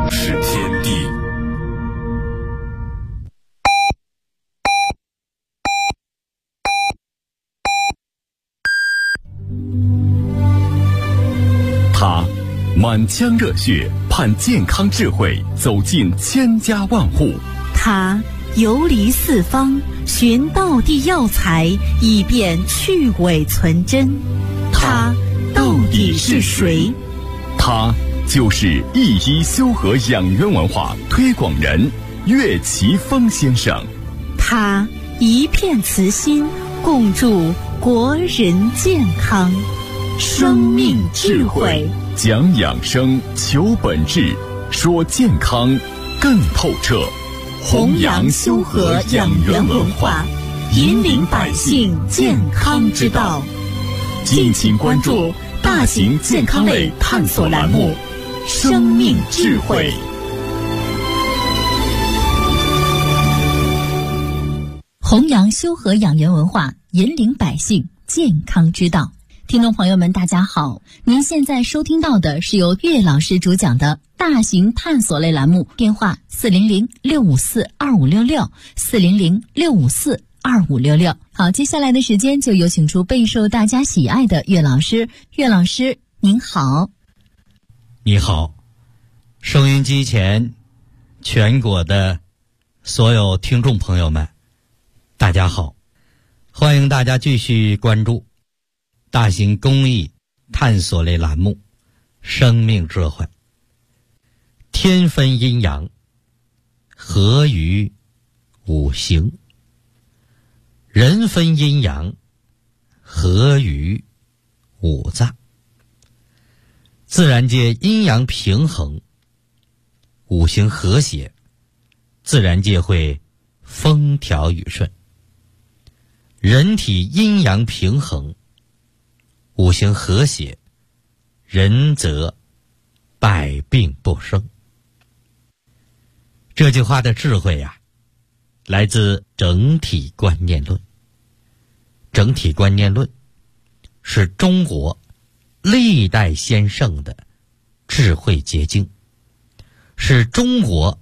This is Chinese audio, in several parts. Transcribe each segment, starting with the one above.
是天地。他满腔热血盼健康智慧走进千家万户， 他游离四方寻道地药材以便去伪存真，他到底是谁？ 他就是一一修和养元文化推广人岳奇峰先生。 他一片慈心共筑国人健康，生命智慧， 讲养生求本质，说健康更透彻， 弘扬修和养元文化，引领百姓健康之道。敬请关注大型健康类探索栏目《生命智慧》。弘扬修和养元文化，引领百姓健康之道。听众朋友们，大家好，您现在收听到的是由岳老师主讲的大型探索类栏目，电话400-654-2566，400-654-2566。好，接下来的时间就有请出备受大家喜爱的岳老师。岳老师您好。 你好，收音机前全国的所有听众朋友们，大家好，欢迎大家继续关注大型公益探索类栏目《生命智慧》。天分阴阳，合于五行；人分阴阳，合于五脏。自然界阴阳平衡，五行和谐，自然界会风调雨顺。人体阴阳平衡，五行和谐，人则百病不生。这句话的智慧呀，来自整体观念论。整体观念论是中国历代先圣的智慧结晶，是中国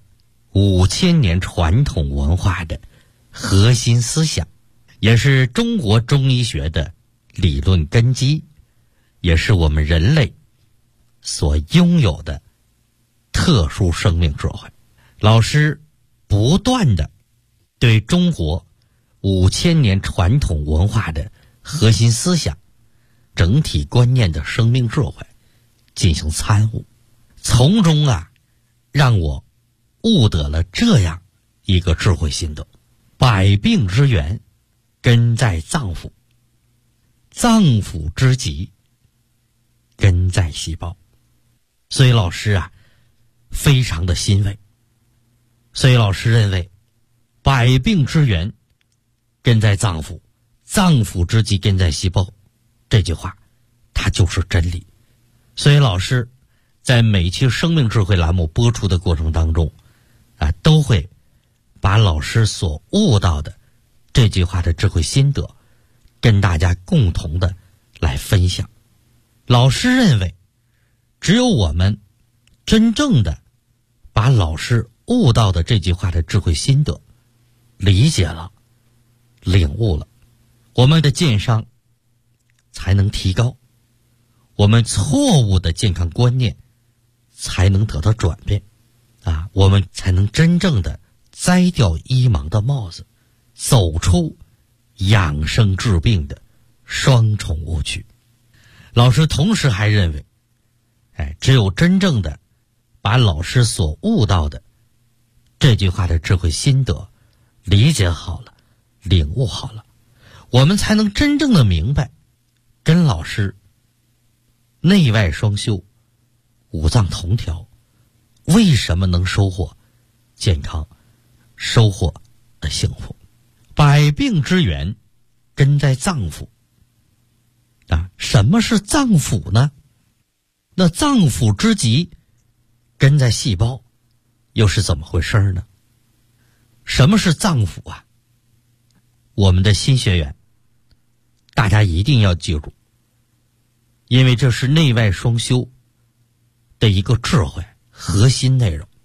5000年传统文化的核心思想，也是中国中医学的理论根基，也是我们人类所拥有的特殊生命智慧。老师不断的对中国5000年传统文化的核心思想、整体观念的生命智慧进行参悟，从中让我悟得了这样一个智慧心得：百病之源根在脏腑，脏腑之疾根在细胞。所以老师非常的欣慰。所以老师认为，百病之源根在脏腑，脏腑之疾根在细胞，这句话它就是真理。所以老师在每期生命智慧栏目播出的过程当中都会把老师所悟到的这句话的智慧心得跟大家共同的来分享。老师认为，只有我们真正的把老师悟到的这句话的智慧心得理解了、领悟了，我们的健康才能提高，我们错误的健康观念才能得到转变我们才能真正的摘掉医盲的帽子，走出养生治病的双重误区。老师同时还认为，只有真正的把老师所悟到的这句话的智慧心得理解好了、领悟好了，我们才能真正的明白，跟老师内外双修、五脏同调，为什么能收获健康、收获幸福。百病之源根在脏腑什么是脏腑呢？那脏腑之疾根在细胞，又是怎么回事呢？什么是脏腑我们的新学员大家一定要记住，因为这是内外双修的一个智慧核心内容。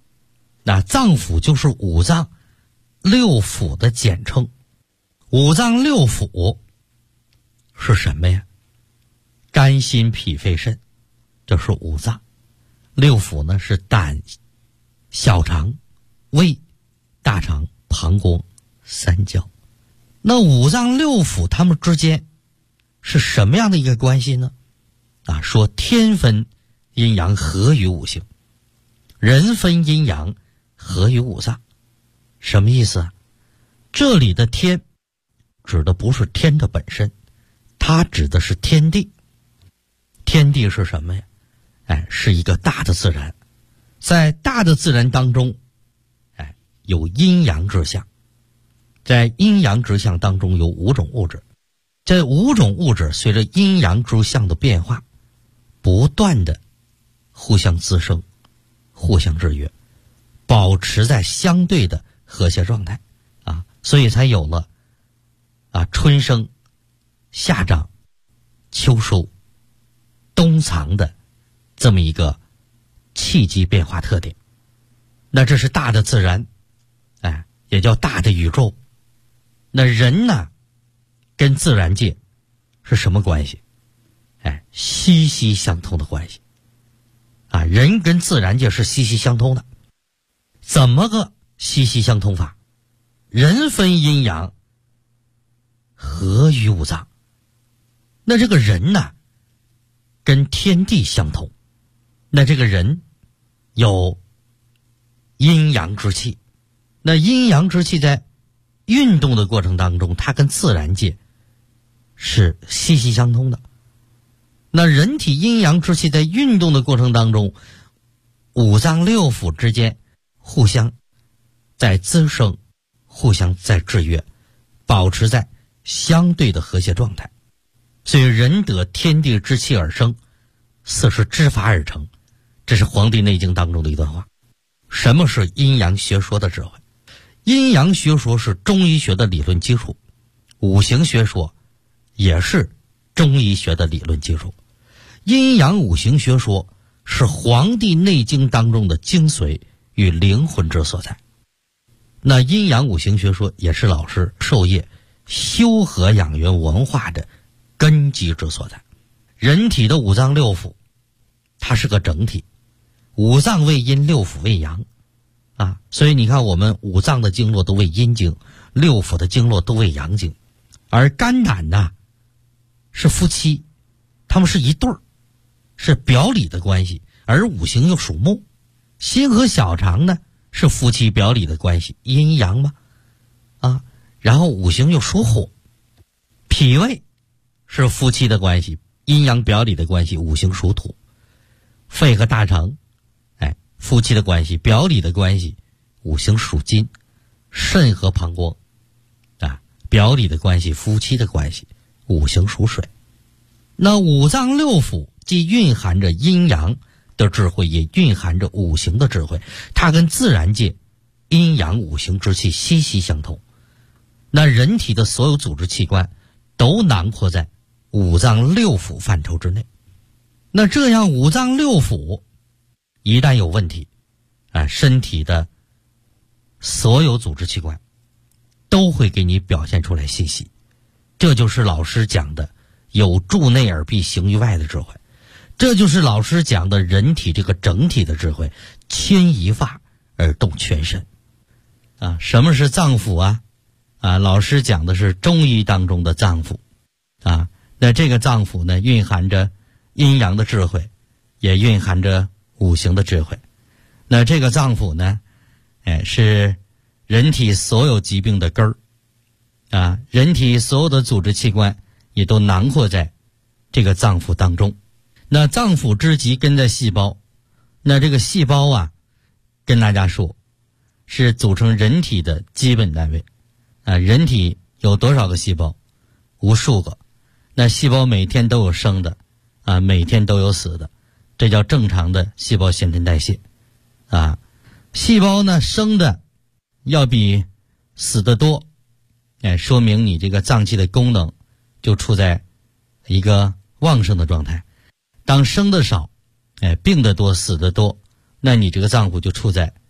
那脏腑就是五脏六腑的简称。五脏六腑是什么呀？肝心脾肺肾，这是五脏。六腑呢是胆、小肠、胃、大肠、膀胱、三焦。那五脏六腑它们之间是什么样的一个关系呢？说天分阴阳合于五行，人分阴阳合于五脏。什么意思啊？这里的天指的不是天的本身，它指的是天地。天地是什么呀？是一个大的自然。在大的自然当中，有阴阳之象。在阴阳之象当中有5种物质，这5种物质随着阴阳之象的变化，不断的互相滋生，互相制约，保持在相对的和谐状态所以才有了春生、夏长、秋收、冬藏的这么一个气机变化特点。那这是大的自然，也叫大的宇宙。那人呢，跟自然界是什么关系？息息相通的关系人跟自然界是息息相通的。怎么个息息相通法？人分阴阳合于五脏。那这个人呢，跟天地相通。那这个人有阴阳之气，那阴阳之气在运动的过程当中，它跟自然界是息息相通的。那人体阴阳之气在运动的过程当中，五脏六腑之间互相在滋生，互相在制约，保持在相对的和谐状态。所以人得天地之气而生，色是之法而成。这是《黄帝内经》当中的一段话。什么是阴阳学说的智慧？阴阳学说是中医学的理论基础，五行学说也是中医学的理论基础。阴阳五行学说是《黄帝内经》当中的精髓与灵魂之所在。那阴阳五行学说也是老师授业修和养元文化的根基之所在。人体的五脏六腑它是个整体，五脏为阴，六腑为阳所以你看我们五脏的经络都为阴经，六腑的经络都为阳经。而肝胆呢是夫妻，他们是一对儿，是表里的关系。而五行又属木，心和小肠呢是夫妻表里的关系，阴阳嘛然后五行又属火，脾胃是夫妻的关系，阴阳表里的关系，五行属土。肺和大肠夫妻的关系，表里的关系，五行属金。肾和膀胱表里的关系，夫妻的关系，五行属水。那五脏六腑既蕴含着阴阳的智慧，也蕴含着五行的智慧，它跟自然界阴阳五行之气息息相通。那人体的所有组织器官都囊括在五脏六腑范畴之内。那这样五脏六腑一旦有问题身体的所有组织器官都会给你表现出来信息。这就是老师讲的有助内而必行于外的智慧，这就是老师讲的人体这个整体的智慧，牵一发而动全身什么是脏腑老师讲的是中医当中的脏腑那这个脏腑呢，蕴含着阴阳的智慧，也蕴含着五行的智慧。那这个脏腑呢是人体所有疾病的根儿人体所有的组织器官也都囊括在这个脏腑当中。那脏腑之极根在细胞，那这个细胞跟大家说是组成人体的基本单位人体有多少个细胞？无数个。那细胞每天都有生的每天都有死的，这叫正常的细胞新陈代谢细胞呢生的要比死的多说明你这个脏器的功能就处在一个旺盛的状态。当生的少病的多死的多，那你这个脏腑就处在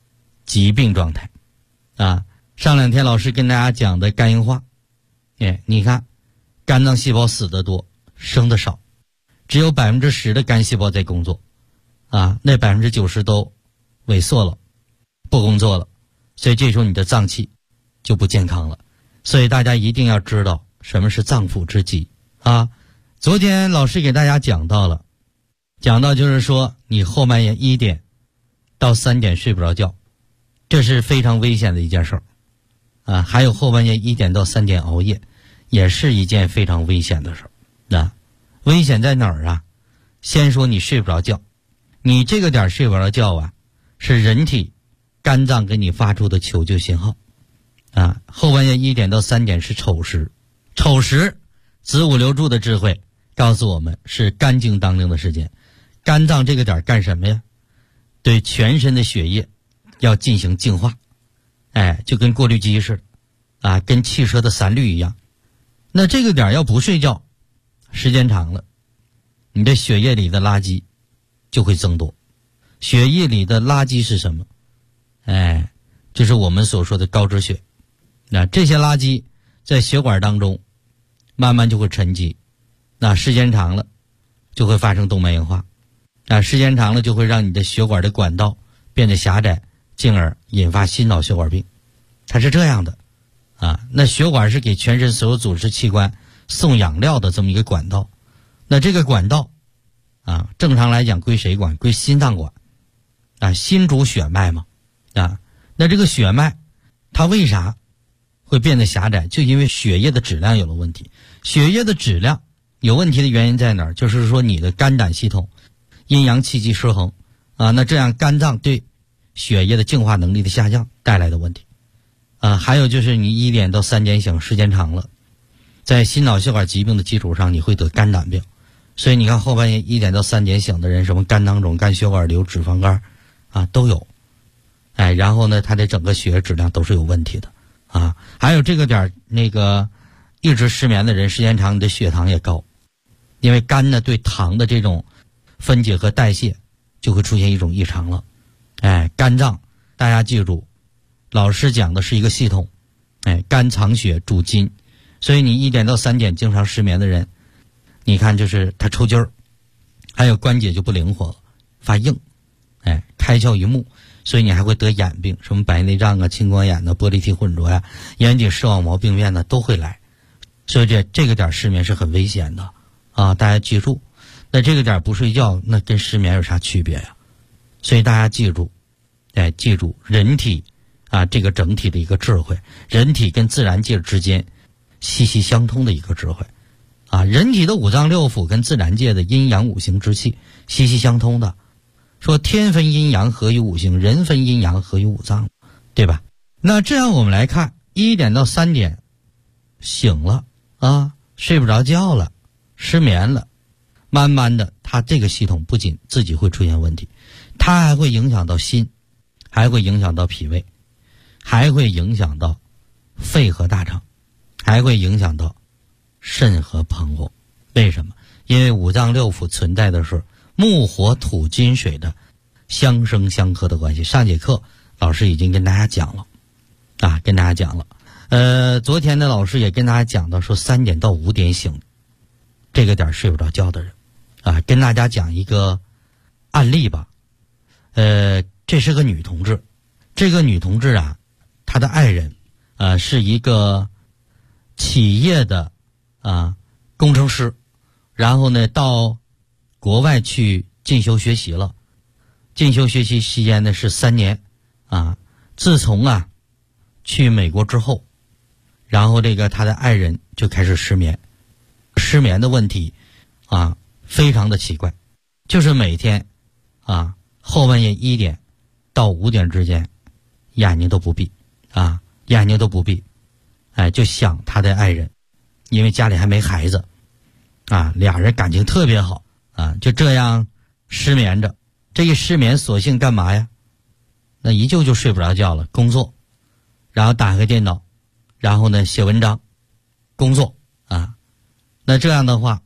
疾病状态啊。上2天老师跟大家讲的肝硬化，你看肝脏细胞死得多，生的少，只有 10% 的肝细胞在工作啊，那 90% 都萎缩了，不工作了，所以这时候你的脏器就不健康了。所以大家一定要知道什么是脏腑之疾啊。昨天老师给大家讲到就是说你后半夜1点到3点睡不着觉，这是非常危险的一件事儿啊。还有后半夜1点到3点熬夜，也是一件非常危险的事儿啊。危险在哪儿啊？先说你睡不着觉，你这个点睡不着觉啊，是人体肝脏给你发出的求救信号啊。后半夜1点到3点是丑时，丑时子午流注的智慧告诉我们是肝经当令的时间。肝脏这个点干什么呀？对全身的血液要进行净化，就跟过滤机似的啊，跟汽车的3滤一样。那这个点要不睡觉，时间长了，你的血液里的垃圾就会增多。血液里的垃圾是什么？就是我们所说的高脂血。那这些垃圾在血管当中慢慢就会沉积，那时间长了就会发生动脉硬化，时间长了就会让你的血管的管道变得狭窄，进而引发心脑血管病。它是这样的啊。那血管是给全身所有组织器官送养料的这么一个管道，那这个管道啊，正常来讲归谁管？归心脏管啊，心主血脉嘛啊。那这个血脉它为啥会变得狭窄？就因为血液的质量有了问题。血液的质量有问题的原因在哪儿？就是说你的肝胆系统阴阳气机失衡啊，那这样肝脏对血液的净化能力的下降带来的问题啊。还有就是你1点到3点醒，时间长了，在心脑血管疾病的基础上，你会得肝胆病。所以你看后半夜1点到3点醒的人，什么肝囊肿、肝血管瘤、脂肪肝啊都有。然后呢，他的整个血液质量都是有问题的啊。还有这个点那个一直失眠的人，时间长你的血糖也高，因为肝呢对糖的这种分解和代谢就会出现一种异常了。肝脏大家记住，老师讲的是一个系统，肝藏血主筋，所以你1点到3点经常失眠的人，你看就是他抽筋儿，还有关节就不灵活了，发硬，开窍于目，所以你还会得眼病，什么白内障啊、青光眼呐、玻璃体混浊呀、眼底视网膜病变呢都会来。所以这个点失眠是很危险的啊，大家记住。那这个点不睡觉，那跟失眠有啥区别呀？所以大家记住，记住人体啊这个整体的一个智慧，人体跟自然界之间息息相通的一个智慧啊。人体的5脏6腑跟自然界的阴阳5行之气息息相通的。说天分阴阳合于5行，人分阴阳合于5脏，对吧？那这样我们来看，1点到3点醒了啊，睡不着觉了，失眠了，慢慢的它这个系统不仅自己会出现问题，它还会影响到心，还会影响到脾胃，还会影响到肺和大肠，还会影响到肾和膀胱。为什么？因为5脏6腑存在的是木火土金水的相生相克的关系。上节课老师已经跟大家讲了啊，跟大家讲了。昨天呢老师也跟大家讲到说3点到5点醒，这个点睡不着觉的人啊，跟大家讲一个案例吧。这是个女同志，这个女同志啊，她的爱人是一个企业的工程师，然后呢到国外去进修学习了，进修学习期间呢是3年啊。自从去美国之后，然后这个他的爱人就开始失眠，失眠的问题非常的奇怪，就是每天后半夜1点到5点之间眼睛都不闭眼睛都不闭，就想他的爱人，因为家里还没孩子俩人感情特别好就这样失眠着。这一失眠索性干嘛呀？那一就睡不着觉了，工作，然后打开电脑，然后呢写文章，工作那这样的话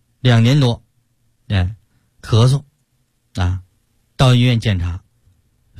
2年多咳嗽到医院检查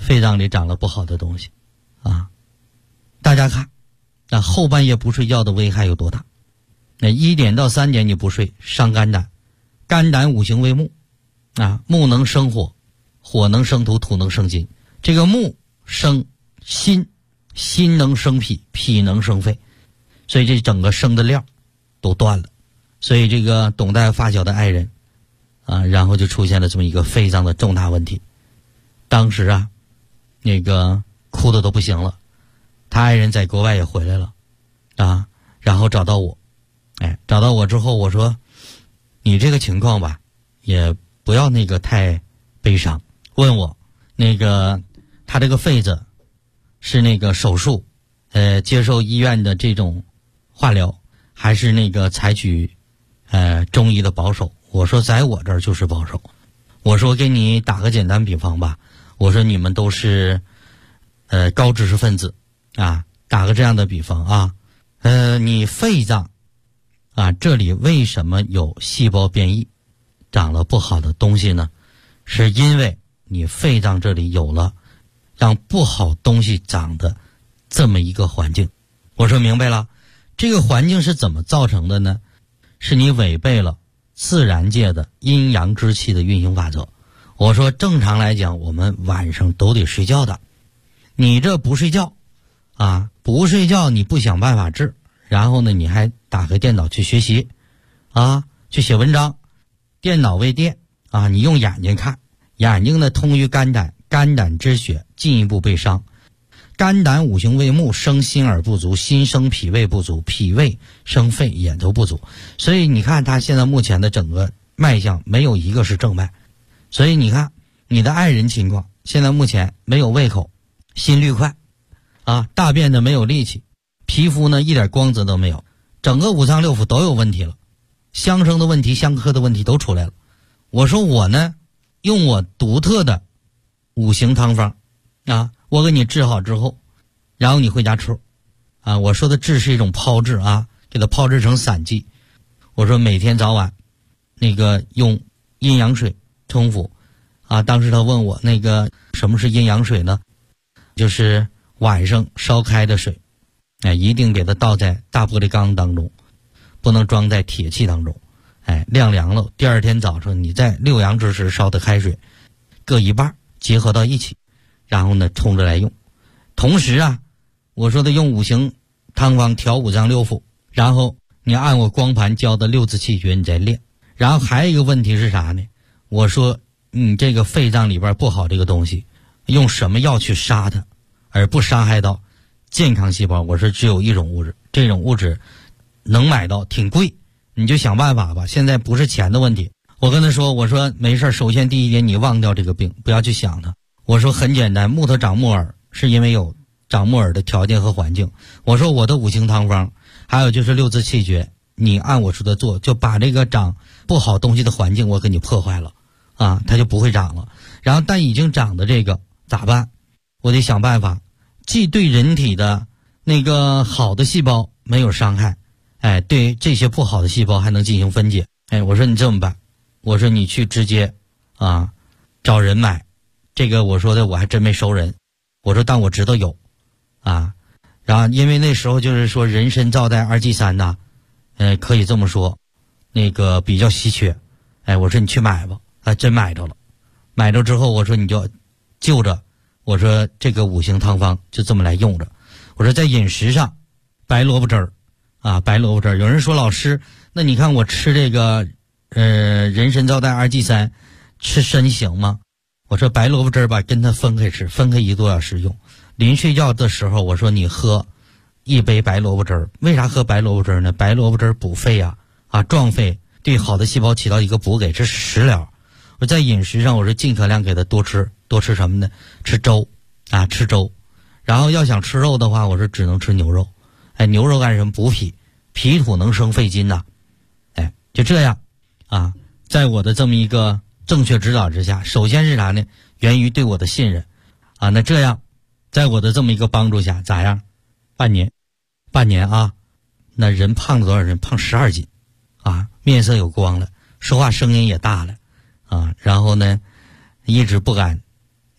肺脏里长了不好的东西啊。大家看，那后半夜不睡觉的危害有多大？那1点到3点你不睡，伤肝胆。肝胆五行为木啊，木能生火，火能生土，土能生金。这个木生心，心能生脾，脾能生肺，所以这整个生的料都断了。所以这个董大夫发小的爱人啊，然后就出现了这么一个肺脏的重大问题。当时啊，那个哭的都不行了。他爱人在国外也回来了啊，然后找到我，找到我之后我说，你这个情况吧，也不要那个太悲伤。问我那个他这个肺子是那个手术，接受医院的这种化疗，还是那个采取中医的保守？我说在我这儿就是保守。我说给你打个简单比方吧，我说你们都是高知识分子啊，打个这样的比方啊，你肺脏啊这里为什么有细胞变异，长了不好的东西呢？是因为你肺脏这里有了让不好东西长的这么一个环境。我说明白了，这个环境是怎么造成的呢？是你违背了自然界的阴阳之气的运行法则。我说正常来讲我们晚上都得睡觉的，你这不睡觉啊，不睡觉你不想办法治，然后呢你还打开电脑去学习啊，去写文章。电脑为电啊，你用眼睛看，眼睛呢通于肝胆，肝胆之血进一步被伤。肝胆五行为木，生心而不足，心生脾胃不足，脾胃生肺也都不足。所以你看他现在目前的整个脉象没有一个是正脉。所以你看你的爱人情况，现在目前没有胃口，心率快啊，大便呢没有力气，皮肤呢一点光泽都没有，整个五脏六腑都有问题了，相生的问题、相克的问题都出来了。我说我呢用我独特的五行汤方啊，我给你治好之后，然后你回家吃啊。我说的治是一种泡制啊，给它泡制成散剂。我说每天早晚那个用阴阳水冲服啊。当时他问我那个什么是阴阳水呢？就是晚上烧开的水，一定给它倒在大玻璃缸当中，不能装在铁器当中。晾凉了，第二天早上你在6阳之时烧的开水各一半结合到一起，然后呢冲着来用。同时啊，我说的用五行汤方调五脏六腑，然后你按我光盘教的6字气诀你再练。然后还有一个问题是啥呢？我说你这个肺脏里边不好这个东西，用什么药去杀它而不伤害到健康细胞？我说只有一种物质，这种物质能买到挺贵，你就想办法吧，现在不是钱的问题。我跟他说，我说没事，首先第一点你忘掉这个病，不要去想它。我说很简单，木头长木耳是因为有长木耳的条件和环境。我说我的五行汤方还有就是6字气诀，你按我说的做，就把这个长不好东西的环境我给你破坏了啊，它就不会长了。然后但已经长的这个咋办？我得想办法既对人体的那个好的细胞没有伤害，对这些不好的细胞还能进行分解。我说你这么办，我说你去直接啊找人买这个。我说的我还真没收人，我说但我知道有啊。然后因为那时候就是说人参皂苷2G3呐，可以这么说，那个比较稀缺。我说你去买吧，真买着了。买着之后我说你就就着我说这个五行汤方就这么来用着。我说在饮食上白萝卜汁儿啊，白萝卜汁儿。有人说老师，那你看我吃这个人参皂苷2G3吃参行吗？我说白萝卜汁儿吧跟它分开吃，分开1个多小时用。临睡觉的时候我说你喝1杯白萝卜汁儿。为啥喝白萝卜汁儿呢？白萝卜汁儿补肺啊，壮肺，对好的细胞起到一个补给，这是食疗。我在饮食上我是尽可量给它多吃什么呢？吃粥啊，吃粥。然后要想吃肉的话，我说只能吃牛肉。牛肉干什么？补脾，脾土能生肺金呐。就这样啊，在我的这么一个正确指导之下，首先是啥呢？源于对我的信任啊。那这样在我的这么一个帮助下，咋样？半年啊，那人胖了多少？人胖12斤啊，面色有光了，说话声音也大了啊。然后呢一直不敢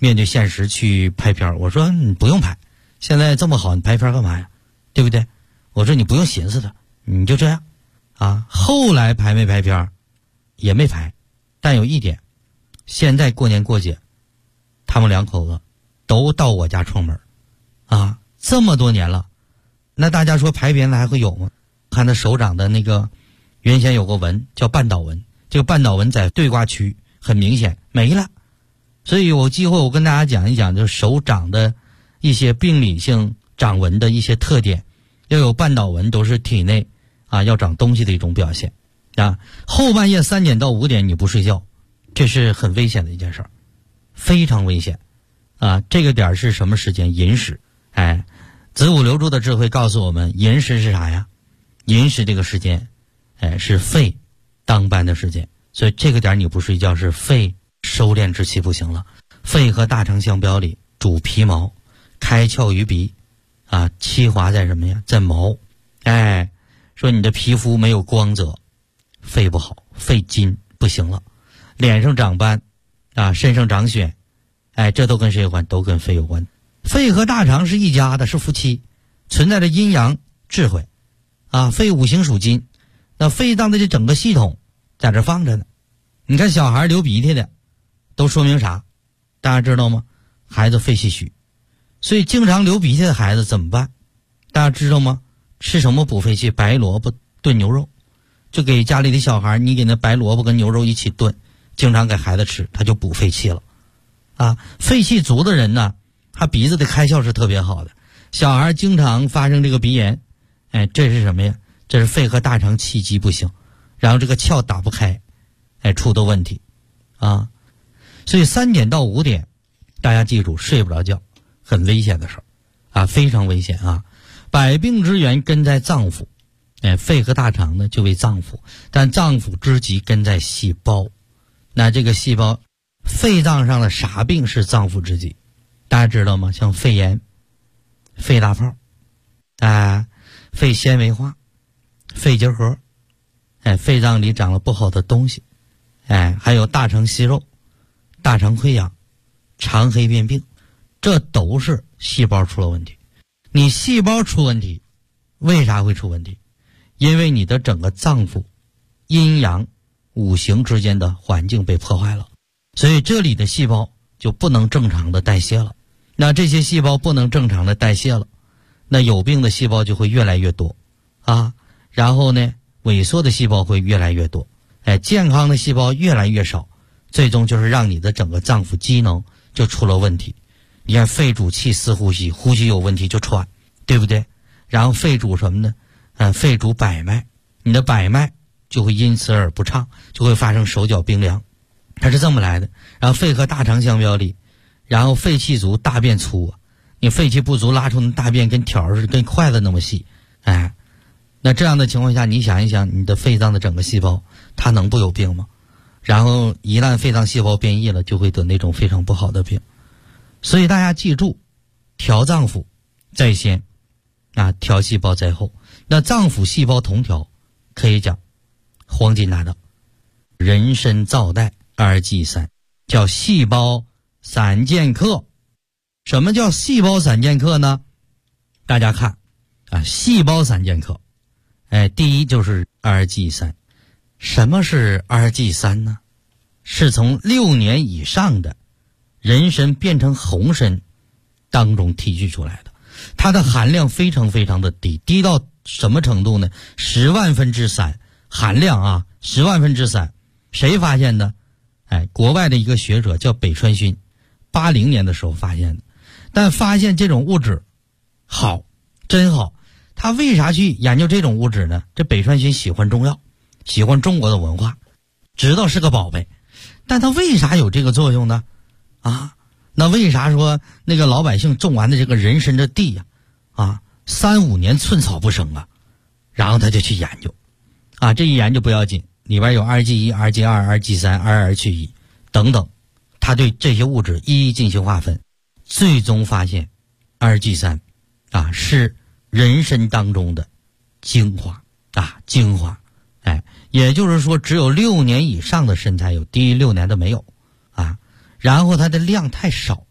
面对现实去拍片，我说你不用拍，现在这么好，你拍片干嘛呀？对不对？我说你不用寻思的，你就这样啊。后来拍没拍片也没拍，但有一点，现在过年过节，他们两口子都到我家串门啊，这么多年了，那大家说拍片子还会有吗？看他手掌的那个原先有个纹叫半岛纹，这个半岛纹在对卦区很明显没了。所以有机会我跟大家讲一讲，就是手掌的一些病理性掌纹的一些特点。要有半岛纹都是体内啊要长东西的一种表现啊。后半夜3点到5点你不睡觉，这是很危险的一件事儿，非常危险啊。这个点是什么时间？寅时。哎，子午流注的智慧告诉我们，寅时是啥呀？寅时这个时间，哎，是肺当班的时间，所以这个点你不睡觉是肺收敛之气不行了。肺和大肠相表里，主皮毛，开窍于鼻啊，气华在什么呀？在毛。哎，说你的皮肤没有光泽，肺不好，肺金不行了。脸上长斑啊，身上长癣，哎，这都跟谁有关？都跟肺有关。肺和大肠是一家的，是夫妻，存在着阴阳智慧啊。肺五行属金，那肺脏的这整个系统在这放着呢。你看小孩流鼻涕的都说明啥？大家知道吗？孩子肺气虚，所以经常流鼻涕的孩子怎么办？大家知道吗？吃什么补肺气？白萝卜炖牛肉，就给家里的小孩，你给那白萝卜跟牛肉一起炖，经常给孩子吃，他就补肺气了啊。肺气足的人呢，他鼻子的开窍是特别好的。小孩经常发生这个鼻炎，哎，这是什么呀？这是肺和大肠气机不行，然后这个窍打不开，哎，出的问题啊。所以3点到5点，大家记住，睡不着觉，很危险的事儿啊，非常危险啊。百病之源根在脏腑，哎，肺和大肠呢就为脏腑，但脏腑之疾根在细胞。那这个细胞，肺脏上的啥病是脏腑之疾？大家知道吗？像肺炎、肺大泡，肺纤维化、肺结核，哎，肺脏里长了不好的东西，哎，还有大肠息肉、大肠溃疡、肠黑变病，这都是细胞出了问题。你细胞出问题，为啥会出问题？因为你的整个脏腑阴阳五行之间的环境被破坏了，所以这里的细胞就不能正常的代谢了。那这些细胞不能正常的代谢了，那有病的细胞就会越来越多啊，然后呢，萎缩的细胞会越来越多，哎，健康的细胞越来越少，最终就是让你的整个脏腑机能就出了问题。你看肺主气司呼吸，呼吸有问题就喘，对不对？然后肺主什么呢？肺主百脉，你的百脉就会因此而不畅，就会发生手脚冰凉，它是这么来的。然后肺和大肠相表里，然后肺气足，大便粗啊，你肺气不足，拉出的大便跟条似的，跟筷子那么细，哎，那这样的情况下，你想一想，你的肺脏的整个细胞，它能不有病吗？然后一旦肺脏细胞变异了，就会得那种非常不好的病。所以大家记住，调脏腑在先啊，调细胞在后。那脏腑细胞同调，可以讲黄金大道，人参皂苷2剂3，叫细胞散剑客。什么叫细胞散剑客呢？大家看啊，细胞散剑客，哎，第一就是2剂3。什么是2剂3呢？是从6年以上的人参变成红参当中提取出来的，它的含量非常非常的低，低到什么程度呢？10万分之3含量啊，10万分之3。谁发现的？哎，国外的一个学者叫北川勋，80年的时候发现的。但发现这种物质好，真好。他为啥去研究这种物质呢？这北川勋喜欢中药，喜欢中国的文化，知道是个宝贝，但他为啥有这个作用呢？啊，那为啥说那个老百姓种完的这个人参的地呀，3、5年寸草不生啊？然后他就去研究，啊，这一研究不要紧，里边有2剂1、2剂2、2剂3、2去1等等，他对这些物质一一进行划分，最终发现2剂3啊是人参当中的精华啊，精华，哎，也就是说只有6年以上的参才有，低于6年的没有啊。然后它的量太少，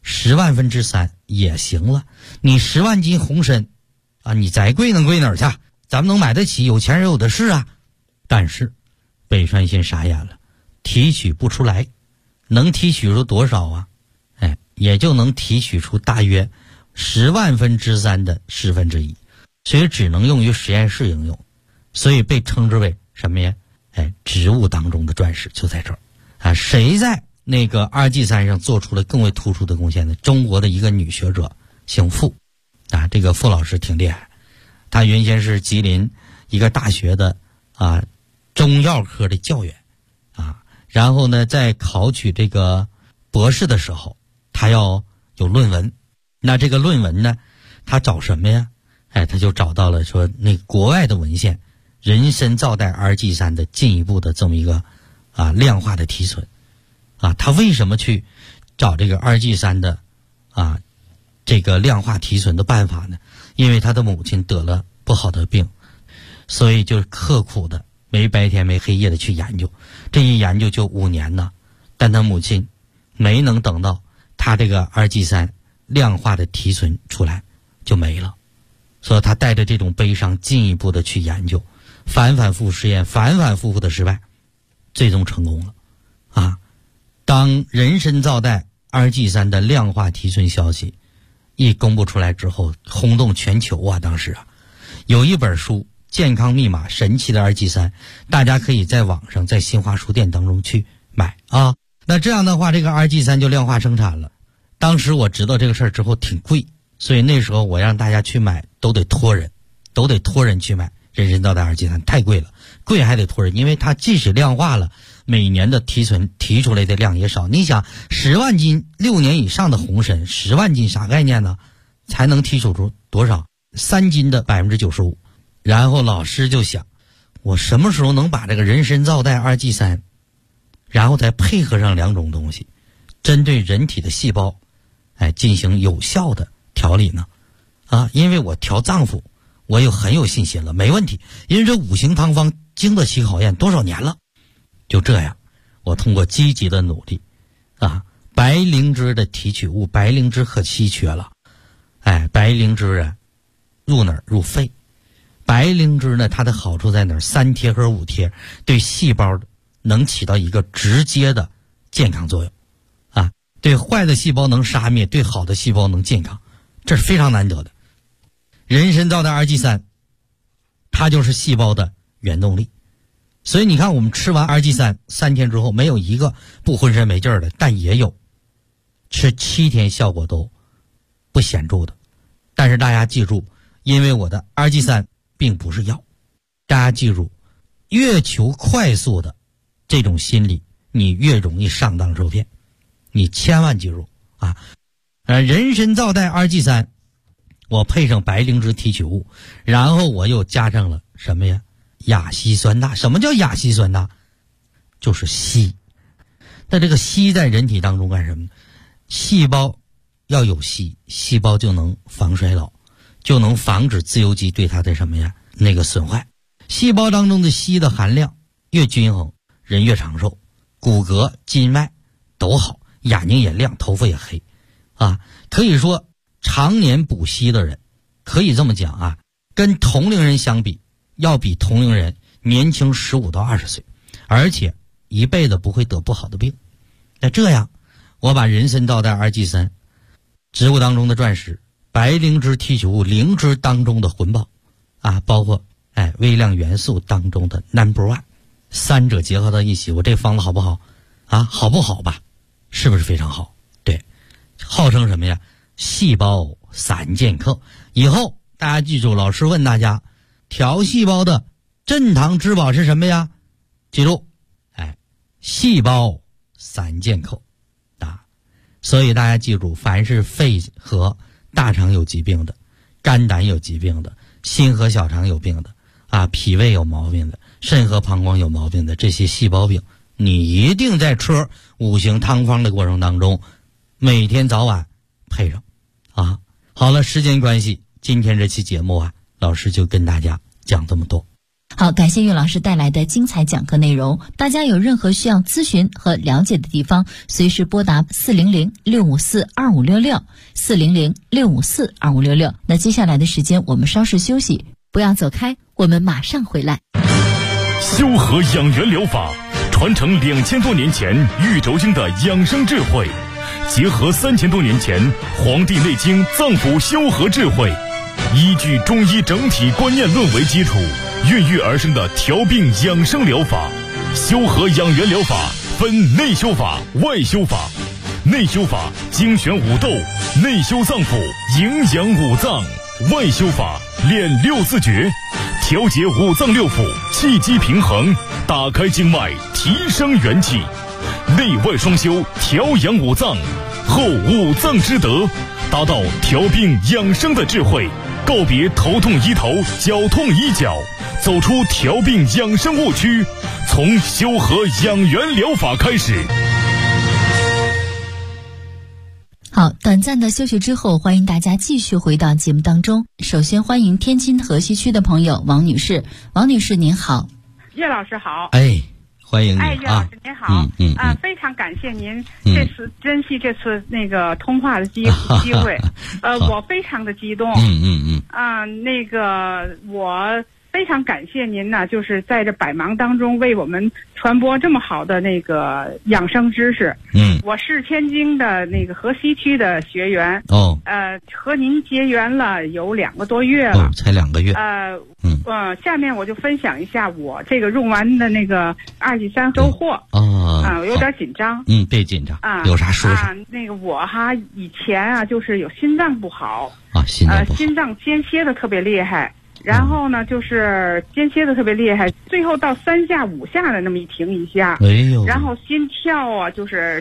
10万分之3也行了。你10万斤红参啊，你再贵能贵哪儿去？咱们能买得起，有钱人有的是啊。但是北川县傻眼了，提取不出来，能提取出多少啊？也就能提取出大约10万分之3的1/10，所以只能用于实验室应用，所以被称之为什么呀？植物当中的钻石就在这儿啊！谁在那个2G3上做出了更为突出的贡献呢？中国的一个女学者，姓傅啊，这个傅老师挺厉害，她原先是吉林一个大学的中药科的教员啊，然后呢，在考取这个博士的时候，他要有论文，那这个论文呢，他找什么呀？他就找到了说那国外的文献，人参皂苷 2G3的进一步的这么一个量化的提纯啊。他为什么去找这个 2G3的这个量化提纯的办法呢？因为他的母亲得了不好的病，所以就刻苦的没白天没黑夜的去研究，这一研究就5年呢，但他母亲没能等到他这个 2G3 量化的提纯出来就没了，所以他带着这种悲伤进一步的去研究，反反复试验，反反复复的失败，最终成功了啊！当人参皂苷 2G3 的量化提纯消息一公布出来之后，轰动全球啊！当时有一本书《健康密码：神奇的 2G3》，大家可以在网上在新华书店当中去买啊。那这样的话，这个 2G3 就量化生产了。当时我知道这个事儿之后挺贵，所以那时候我让大家去买都得托人去买人参皂苷 2G3，太贵了，贵还得托人，因为它即使量化了，每年的提纯提出来的量也少。你想10万斤6年以上的红参，10万斤啥概念呢？才能提取出多少？3斤的95%。然后老师就想，我什么时候能把这个人参皂苷 2G3，然后再配合上2种东西，针对人体的细胞，进行有效的调理呢？因为我调脏腑，我很有信心了，没问题。因为这5行汤方经得起考验多少年了。就这样，我通过积极的努力，白灵芝的提取物，白灵芝可稀缺了。白灵芝入哪儿？入肺。白灵芝呢，它的好处在哪儿？3贴和5贴对细胞能起到一个直接的健康作用对坏的细胞能杀灭，对好的细胞能健康，这是非常难得的。人参皂苷 2G3 它就是细胞的原动力，所以你看我们吃完 2G3 3天之后没有一个不浑身没劲儿的，但也有吃7天效果都不显著的。但是大家记住，因为我的 2G3 并不是药，大家记住，越求快速的这种心理，你越容易上当受骗，你千万记住人参皂苷 2G3 我配上白灵芝提取物，然后我又加上了什么呀？亚稀酸钠。什么叫亚稀酸钠？就是硒。那这个硒在人体当中干什么呢？细胞要有硒，细胞就能防衰老，就能防止自由基对它的什么呀？那个损坏。细胞当中的硒的含量越均衡，人越长寿，骨骼筋脉都好，眼睛也亮，头发也黑可以说常年补硒的人，可以这么讲跟同龄人相比，要比同龄人年轻15到20岁，而且一辈子不会得不好的病。那这样我把人参皂苷 2G3 植物当中的钻石，白灵芝提取物灵芝当中的魂宝包括微量元素当中的 No.1， 三者结合到一起，我这方子好不好好不好吧？是不是非常好？对，号称什么呀？细胞3剑客。以后大家记住，老师问大家调细胞的镇堂之宝是什么呀？记住细胞3剑客所以大家记住，凡是肺和大肠有疾病的，肝胆有疾病的，心和小肠有病的脾胃有毛病的，肾和膀胱有毛病的，这些细胞病你一定在吃5行汤方的过程当中每天早晚配上好了，时间关系，今天这期节目老师就跟大家讲这么多。 好，感谢岳老师带来的精彩讲课内容。大家有任何需要咨询和了解的地方，随时拨打400-654-2566，400-654-2566。那接下来的时间我们稍事休息，不要走开，我们马上回来。 修和养元疗法传承2000多年前玉轴经的养生智慧，结合3000多年前《黄帝内经》脏腑修和智慧，依据中医整体观念论为基础，孕育而生的调病养生疗法。修和养元疗法分内修法、外修法。内修法精选五斗，内修脏腑，营养五脏；外修法练六字诀，调节五脏六腑，气机平衡，打开经脉，提升元气。内外双修，调养五脏，后五脏之德，达到调病养生的智慧，告别头痛医头，脚痛医脚，走出调病养生误区，从修和养元疗法开始。 好，短暂的休息之后，欢迎大家继续回到节目当中。首先欢迎天津河西区的朋友王女士。王女士您好。 岳老师好。 欢迎你。 岳老师您好。非常感谢您这次珍惜这次那个通话的机会。我非常的激动。我非常感谢您呢，就是在这百忙当中为我们传播这么好的那个养生知识。我是天津的那个河西区的学员。和您结缘了有2个多月了。 才2个月。 下面我就分享一下我这个用完的那个2G3收获。我有点紧张。 别紧张。有啥说啥。 那个我以前就是有心脏不好。 心脏不好。 心脏间歇的特别厉害。然后呢，就是间歇的特别厉害，最后到3下5下的那么一停一下，然后心跳就是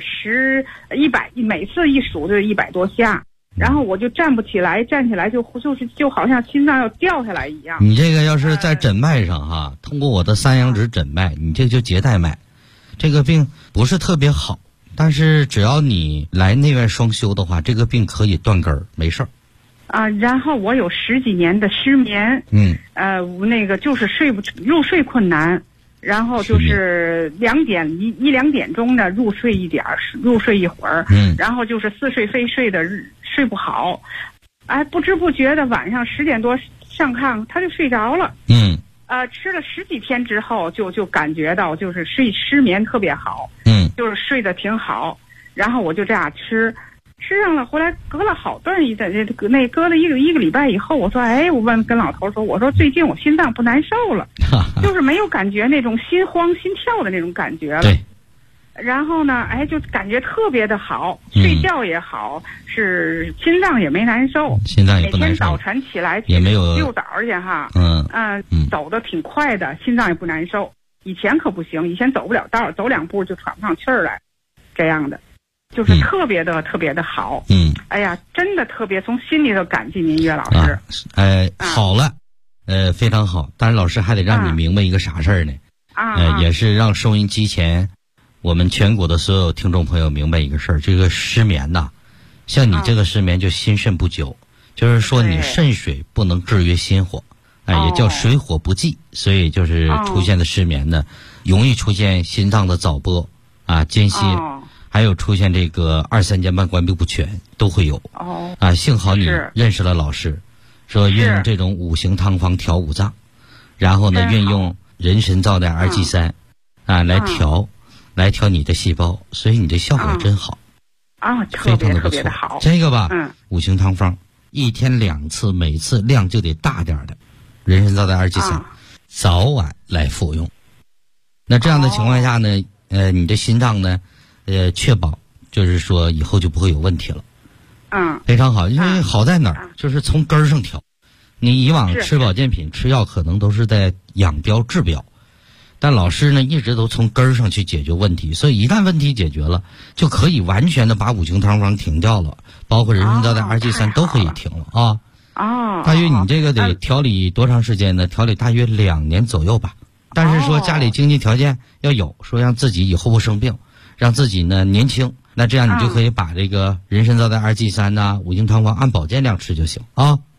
100，每次一数就100多下，然后我就站不起来，站起来就好像心脏要掉下来一样。 你这个要是在诊脉上通过我的3阳指诊脉，你这就结带脉，这个病不是特别好，但是只要你来内外双修的话，这个病可以断根儿，没事儿。 然后我有10几年的失眠。那个就是入睡困难，然后就是2点钟的入睡一会儿，然后就是似睡非睡的睡不好，不知不觉的晚上10点多上炕他就睡着了。吃了10几天之后就感觉到就是失眠特别好。就是睡得挺好，然后我就这样吃上了，回来隔了好段隔了一个礼拜以后，我说我跟老头说，我说最近我心脏不难受了，就是没有感觉那种心慌心跳的那种感觉了。 对。 然后呢，就感觉特别的好，睡觉也好，是心脏也没难受， 心脏也不难受。 每天早晨起来也没有遛早去走得挺快的，心脏也不难受。以前可不行，以前走不了道，走2步就喘不上气儿来，这样的。就是特别的好。真的特别从心里头感激您岳老师。 好了，非常好。但是老师还得让你明白一个啥事儿呢？也是让收音机前我们全国的所有听众朋友明白一个事儿，这个失眠呐，像你这个失眠就心肾不久，就是说你肾水不能制约心火，也叫水火不济，所以就是出现的失眠呢，容易出现心脏的早搏间歇。还有出现这个2、3间半关闭不全都会有。幸好你认识了老师，说运用这种5行汤方调五脏，然后呢运用人参皂苷2G3来调你的细胞，所以你这效果真好。非常的不错。好。这个吧，5行汤方1天2次，每次量就得大点的人参皂苷2G3，早晚来服用。那这样的情况下呢，你的心脏呢确保就是说以后就不会有问题了。非常好。因为好在哪儿，就是从根儿上调。你以往吃保健品吃药可能都是在养膘治标，但老师呢一直都从根儿上去解决问题，所以一旦问题解决了，就可以完全的把5行汤方停掉了，包括人参皂苷2G3都可以停了。大约你这个得调理多长时间呢？调理大约2年左右吧。但是说家里经济条件要有，说让自己以后不生病，让自己呢年轻，那这样你就可以把这个人参皂苷2G3 5行汤方按保健量吃就行。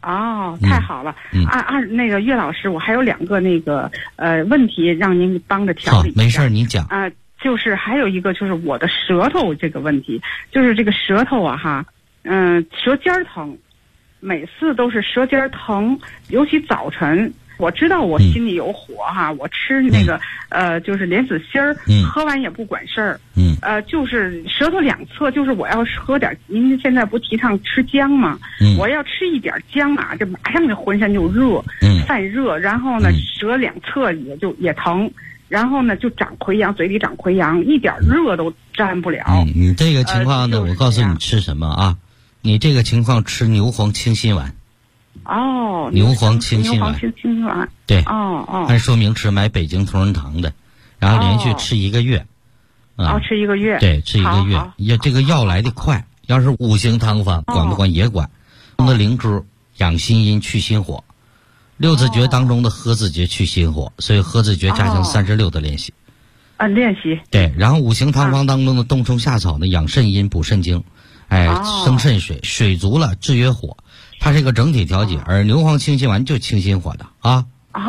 哦，太好了。那个岳老师，我还有2个那个问题让您帮着调理一下。 好，没事，您讲。 就是还有一个就是我的舌头这个问题，就是这个舌头啊哈，舌尖疼，每次都是舌尖疼，尤其早晨。我知道我心里有火哈，我吃那个就是莲子心儿，喝完也不管事儿。就是舌头两侧，就是我要是喝点，您现在不提倡吃姜吗？我要吃一点姜啊，这马上就浑身就热，泛热，然后呢，舌两侧也疼，然后呢就长溃疡，嘴里长溃疡，一点热都沾不了。 你这个情况呢，我告诉你吃什么啊？你这个情况吃牛黄清心丸。 哦， 牛黄清心丸，对，按说明吃，买北京同仁堂的，然后连续吃1个月， 吃1个月， 对，吃1个月，这个药来得快，要是5行汤方管不管也管，用的灵珠养心阴去心火，6字诀当中的合子诀去心火，所以合子诀加强36的练习， 练习， 对，然后5行汤方当中的冬虫夏草呢养肾阴补肾精，生肾水，水足了制约火。它是一个整体调节，而牛黄清心丸就清心火的啊。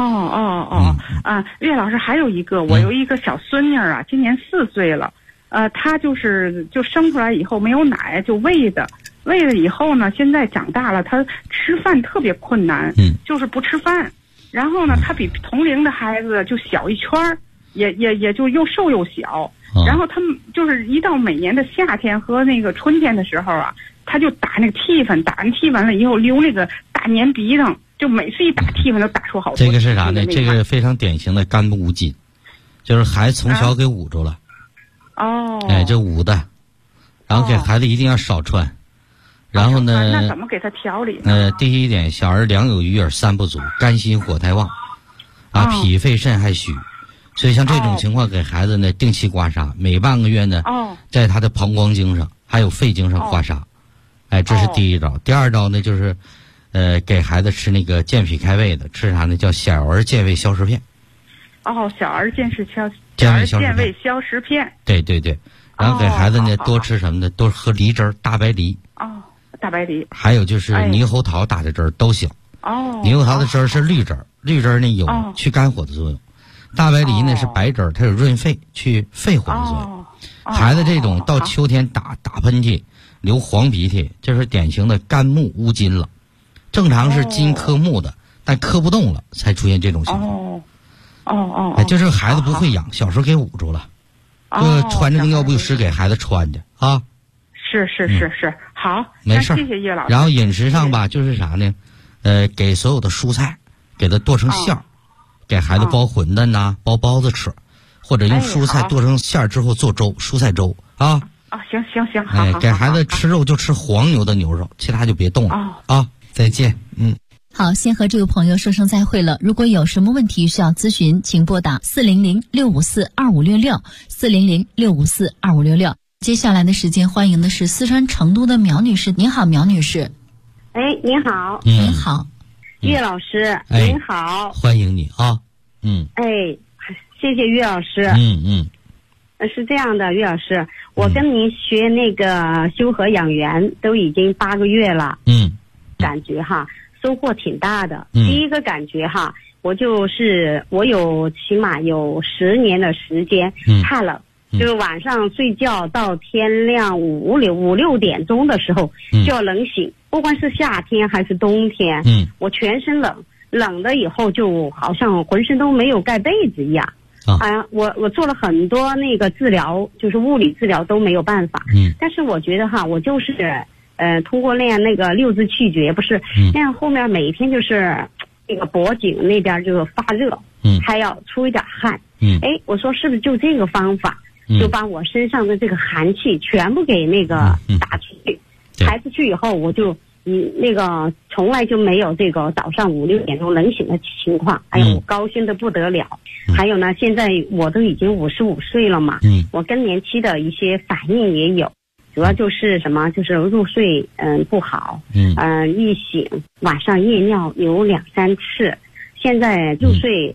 岳老师还有一个，我有一个小孙女啊，今年4岁了，她就生出来以后没有奶，就喂了以后呢，现在长大了，她吃饭特别困难，就是不吃饭，然后呢，她比同龄的孩子就小1圈儿，也就又瘦又小，然后他们就是一到每年的夏天和那个春天的时候啊。他就打那个涕粉，打完涕完了以后流那个大粘鼻涕，就每次一打涕粉都打出好多。 这个是啥呢？这个非常典型的肝不无筋，就是孩子从小给捂住了。这捂的，然后给孩子一定要少穿，然后呢？ 那怎么给他调理呢？ 第一点，小儿两有余而三不足，肝心火太旺，脾肺肾还虚，所以像这种情况，给孩子呢定期刮痧，每半个月呢，在他的膀胱经上还有肺经上刮痧。这是第一招。第二招呢，就是，给孩子吃那个健脾开胃的，吃啥呢？叫小儿健胃消食片。 小儿健胃消食片。对。 然后给孩子呢多吃什么呢？多喝梨汁儿，大白梨。 大白梨。 还有就是猕猴桃打的汁儿都行。猕猴桃的汁儿是绿汁儿，绿汁儿呢有去肝火的作用。大白梨呢是白汁儿，它有润肺、去肺火的作用。孩子这种到秋天打喷嚏。流黄鼻涕，这是典型的肝木无筋了。正常是筋克木的，但克不动了，才出现这种情况。就是孩子不会养，小时候给捂住了，就穿着尿不湿给孩子穿着啊。 是，好， 没事， 谢谢叶老师。 然后饮食上吧，就是啥呢？给所有的蔬菜给它剁成馅儿，给孩子包馄饨呐，包包子吃，或者用蔬菜剁成馅儿之后做粥，蔬菜粥啊。 行，好。 给孩子吃肉就吃黄牛的牛肉，其他就别动了再见。 好，先和这位朋友说声再会了。如果有什么问题需要咨询，请拨打400-654-2566 400-654-2566。接下来的时间，欢迎的是四川成都的苗女士。您好，苗女士。 您好。 您好， 岳老师，您好， 欢迎你啊。 谢谢岳老师。是这样的，岳老师，我跟您学那个修和养元都已经8个月了。感觉收获挺大的。第一个感觉我有起码有10年的时间，太冷，就是晚上睡觉到天亮5、6点钟的时候就要冷醒，不管是夏天还是冬天，我全身冷了以后就好像浑身都没有盖被子一样。我做了很多那个治疗，就是物理治疗都没有办法。但是我觉得我就是通过练那个6字气诀，不是那样，后面每天就是那个脖颈那边就发热，还要出一点汗。我说是不是就这个方法，就把我身上的这个寒气全部给那个打出去。孩子去以后，我就那个从来就没有这个早上5、6点钟冷醒的情况。我高兴的不得了。还有呢，现在我都已经55岁了嘛，我更年期的一些反应也有，主要就是什么，就是入睡不好，一醒晚上夜尿有2、3次，现在入睡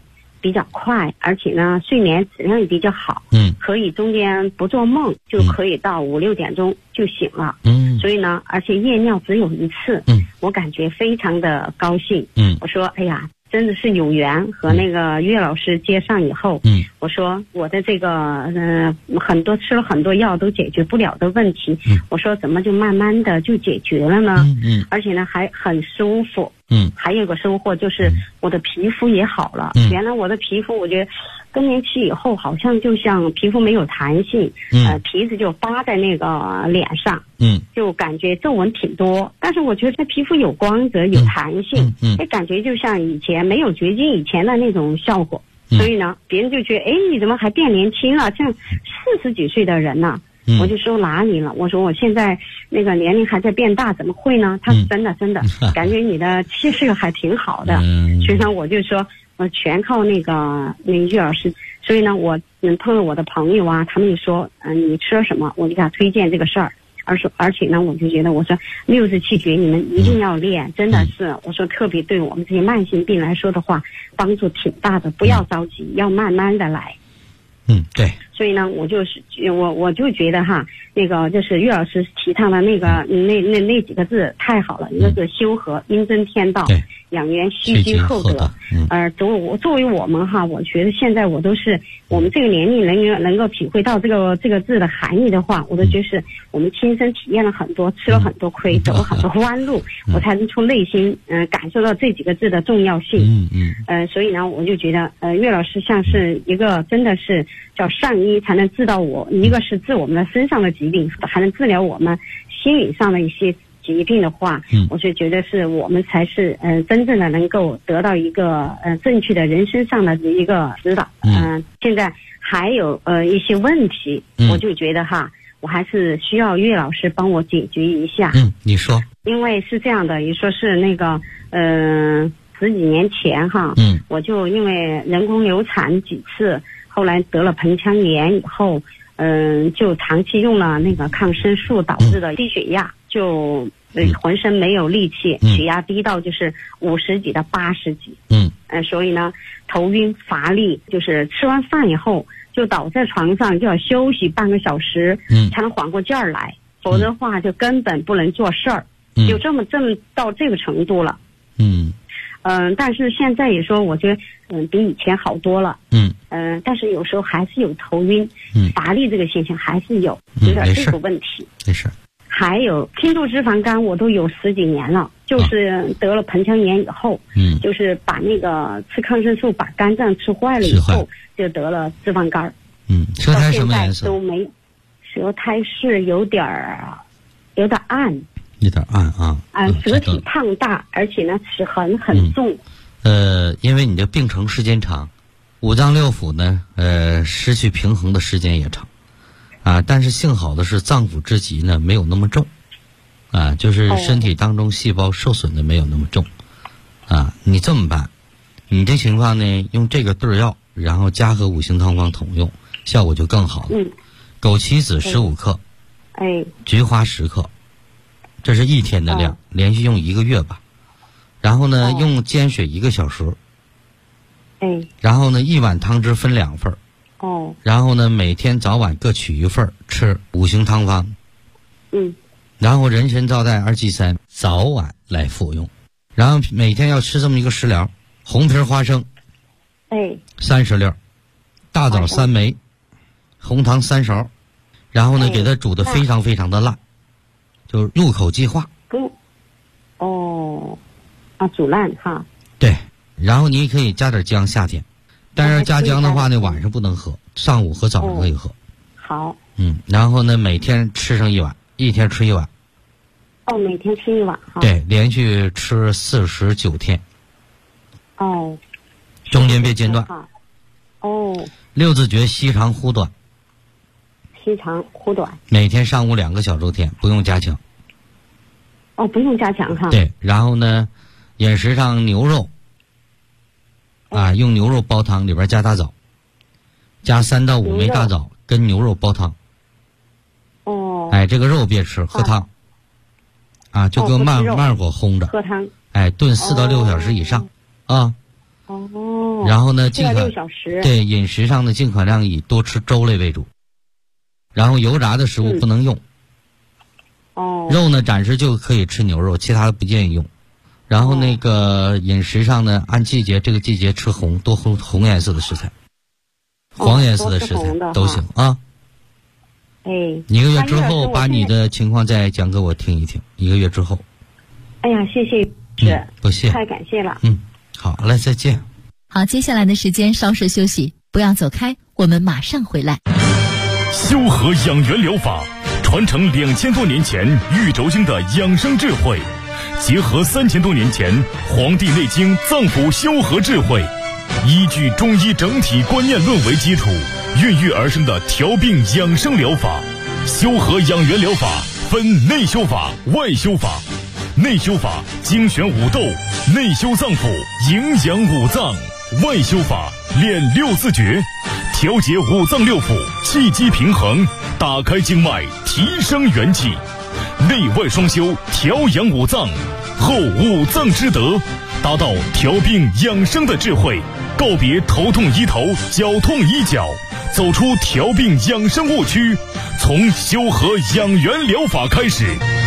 比较快，而且呢睡眠质量也比较好，可以中间不做梦就可以到5、6点钟就醒了，所以呢而且夜尿只有1次，我感觉非常的高兴，我说哎呀真的是有缘和那个岳老师接上以后，我说我的这个吃了很多药都解决不了的问题，我说怎么就慢慢的就解决了呢？而且呢还很舒服，还有个收获就是我的皮肤也好了，原来我的皮肤我觉得更年期以后好像就像皮肤没有弹性，皮子就扒在那个脸上，就感觉皱纹挺多，但是我觉得这皮肤有光泽有弹性，感觉就像以前没有绝经以前的那种效果，所以呢别人就觉得哎你怎么还变年轻了，像40几岁的人呢，我就说哪里了，我说我现在那个年龄还在变大，怎么会呢？他说真的感觉你的气势还挺好的，所以呢我就说我全靠那个岳老师，所以呢我碰到我的朋友啊，他们就说你吃了什么，我就给他推荐这个事儿，而且呢我就觉得我说6字气诀你们一定要练，真的是我说特别对我们这些慢性病来说的话帮助挺大的，不要着急，要慢慢的来。 对。 所以呢我就觉得哈，那个就是岳老师提倡的那个那几个字太好了，一个是修和，应真天道，养元须积厚德。作为我们哈，我觉得现在我都是我们这个年龄能够体会到这个字的含义的话，我都觉得是我们亲身体验了很多，吃了很多亏，走了很多弯路，我才能从内心感受到这几个字的重要性。所以呢我就觉得岳老师像是一个真的是叫上医才能治到我，一个是治我们的身上的疾病，还能治疗我们心理上的一些疾病的话，我就觉得是我们才是真正的能够得到一个正确的人生上的一个指导。现在还有一些问题，我就觉得哈，我还是需要岳老师帮我解决一下。 你说。 因为是这样的，也说是那个10几年前哈，我就因为人工流产几次，后来得了盆腔炎以后，就长期用了那个抗生素导致的低血压，就浑身没有力气，血压低到就是50几到80几，所以呢头晕乏力，就是吃完饭以后就倒在床上就要休息半个小时，才能缓过劲儿来，否则的话就根本不能做事儿，就这么到这个程度了。但是现在也说我觉得比以前好多了，但是有时候还是有头晕乏力这个现象还是有点这个问题。 没事。 还有轻度脂肪肝我都有10几年了，就是得了盆腔炎以后，就是把那个吃抗生素把肝脏吃坏了以后就得了脂肪肝。 舌苔什么颜色？ 都没，舌苔是有点暗。 有点暗啊。 舌体胖大，而且呢齿痕很重。 因为你的病程时间长，五脏六腑呢失去平衡的时间也长但是幸好的是脏腑之疾呢没有那么重就是身体当中细胞受损的没有那么重你这么办，你这情况呢用这个对药，然后加和五行汤方统用，效果就更好了。枸杞子15克，菊花10克，这是1天的量，连续用1个月吧。然后呢用煎水1个小时，然后呢1碗汤汁分2份，然后呢每天早晚各取1份吃五行汤方，然后人参皂苷273早晚来服用，然后每天要吃这么一个食疗：红皮花生30粒，大枣3枚，红糖3勺，然后呢给它煮得非常非常的辣，就入口即化。 煮烂哈。 对，然后你可以加点姜，夏天，但是加姜的话呢晚上不能喝，上午和早上可以喝。 好。 然后呢每天吃上1碗，1天吃1碗。 每天吃1碗哈。 对，连续吃49天。中间别间断。6字诀：吸长呼短。 吸长呼短。 每天上午2个小周天，不用加强。 不用加强哈。 对，然后呢饮食上牛肉用牛肉煲汤，里边加大枣，加3到5枚大枣跟牛肉煲汤。这个肉别吃，喝汤就搁慢火烘着， 喝汤。 炖4到6个小时以上哦。 然后呢，尽可 6小时。 对饮食上呢，尽可量以多吃粥类为主。然后油炸的食物不能用。 哦。 肉呢，暂时就可以吃牛肉，其他的不建议用。然后那个饮食上呢，按季节，这个季节吃多红颜色的食材，黄颜色的食材都行啊。 哎。 1个月之后把你的情况再讲给我听一听。1个月之后。 哎呀，谢谢。 不谢。 太感谢了。 好嘞，再见。 好，接下来的时间稍事休息，不要走开，我们马上回来。 修和养元疗法传承2000多年前玉轴经的养生智慧，结合3000多年前《黄帝内经》脏腑修和智慧，依据中医整体观念论为基础，孕育而生的调病养生疗法。修和养元疗法分内修法、外修法。内修法精选五斗，内修脏腑，营养五脏；外修法练6字诀，调节五脏六腑，气机平衡，打开经脉，提升元气。内外双修，调养五脏，后五脏之德，达到调病养生的智慧。告别头痛医头，脚痛医脚，走出调病养生误区，从修和养元疗法开始。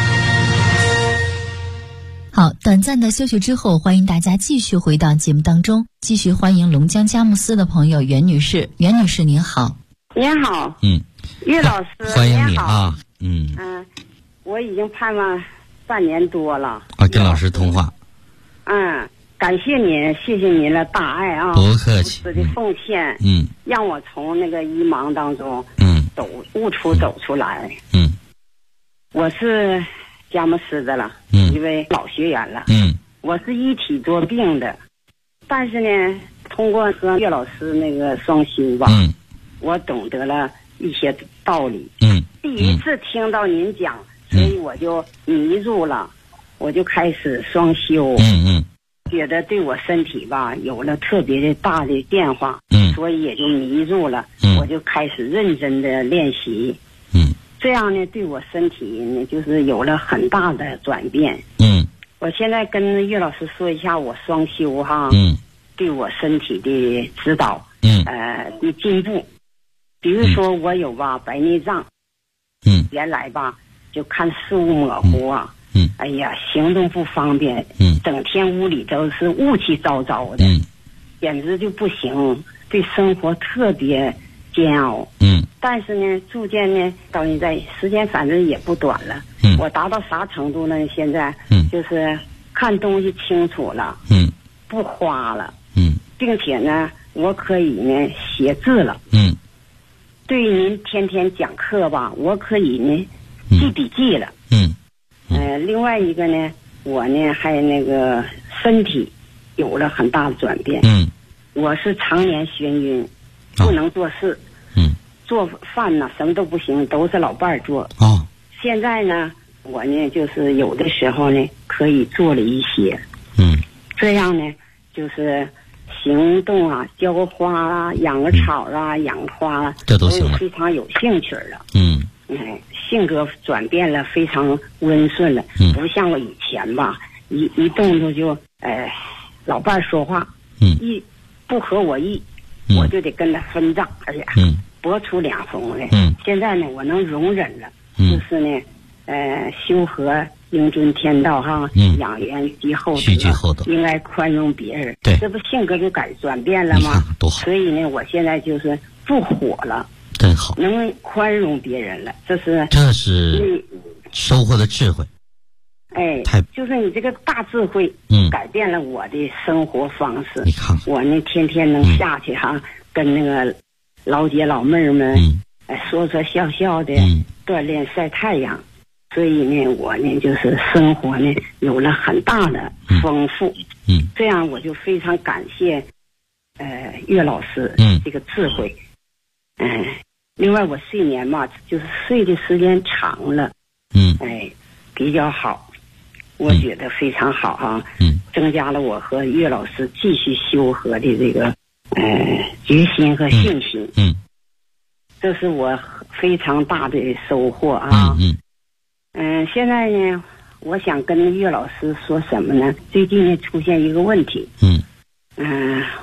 好，短暂的休息之后，欢迎大家继续回到节目当中，继续欢迎龙江佳木斯的朋友袁女士。袁女士您好。 您好。岳老师， 欢迎你啊。 我已经盼望半年多了。 跟老师通话。 感谢您，谢谢您的大爱啊！ 不客气。 的奉献，让我从那个迷茫当中，悟出来。我是佳木斯的了，一位老学员了。我是一体多病的，但是呢，通过和岳老师那个双修吧，我懂得了一些道理。第一次听到您讲，所以我就迷住了，我就开始双修。觉得对我身体吧有了特别的大的变化，所以也就迷住了。我就开始认真的练习。这样呢，对我身体呢，就是有了很大的转变。我现在跟岳老师说一下我双修哈，对我身体的指导，的进步。比如说我有吧白内障，原来吧就看事物模糊啊，哎呀，行动不方便，整天屋里都是雾气糟糟的，简直就不行，对生活特别煎熬。但是呢，逐渐呢，到现在时间反正也不短了。我达到啥程度呢？现在就是看东西清楚了，不花了，并且呢，我可以呢写字了。对于您天天讲课吧，我可以呢记笔记了。另外一个呢，我呢还那个身体有了很大的转变。我是常年眩晕，不能做事。做饭呢什么都不行，都是老伴儿做。现在呢，我呢就是有的时候呢可以做了一些。这样呢就是行动啊，浇花啊，养个草啊，养花啊， 这都行了， 非常有兴趣了。性格转变了，非常温顺了。不像我以前吧，一动作就老伴儿说话，一不合我意，我就得跟他分账，而且驳出两逢来。现在呢，我能容忍了，就是呢，修和应遵天道哈，养元积厚德，应该宽容别人。 对， 这不性格就转变了吗？ 多好！ 所以呢，我现在就是不火了， 真好， 能宽容别人了，这是收获的智慧。 就是你这个大智慧，改变了我的生活方式。 你看， 我呢天天能下去哈，跟那个老姐老妹儿们，说说笑笑的，锻炼晒太阳。所以呢，我呢就是生活呢有了很大的丰富。这样我就非常感谢岳老师这个智慧。另外我睡眠嘛，就是睡的时间长了，比较好，我觉得非常好哈。增加了我和岳老师继续修和的这个决心和信心。这是我非常大的收获啊。现在呢，我想跟岳老师说什么呢？最近呢出现一个问题。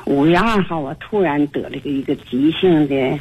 5月2号我突然得了一个急性的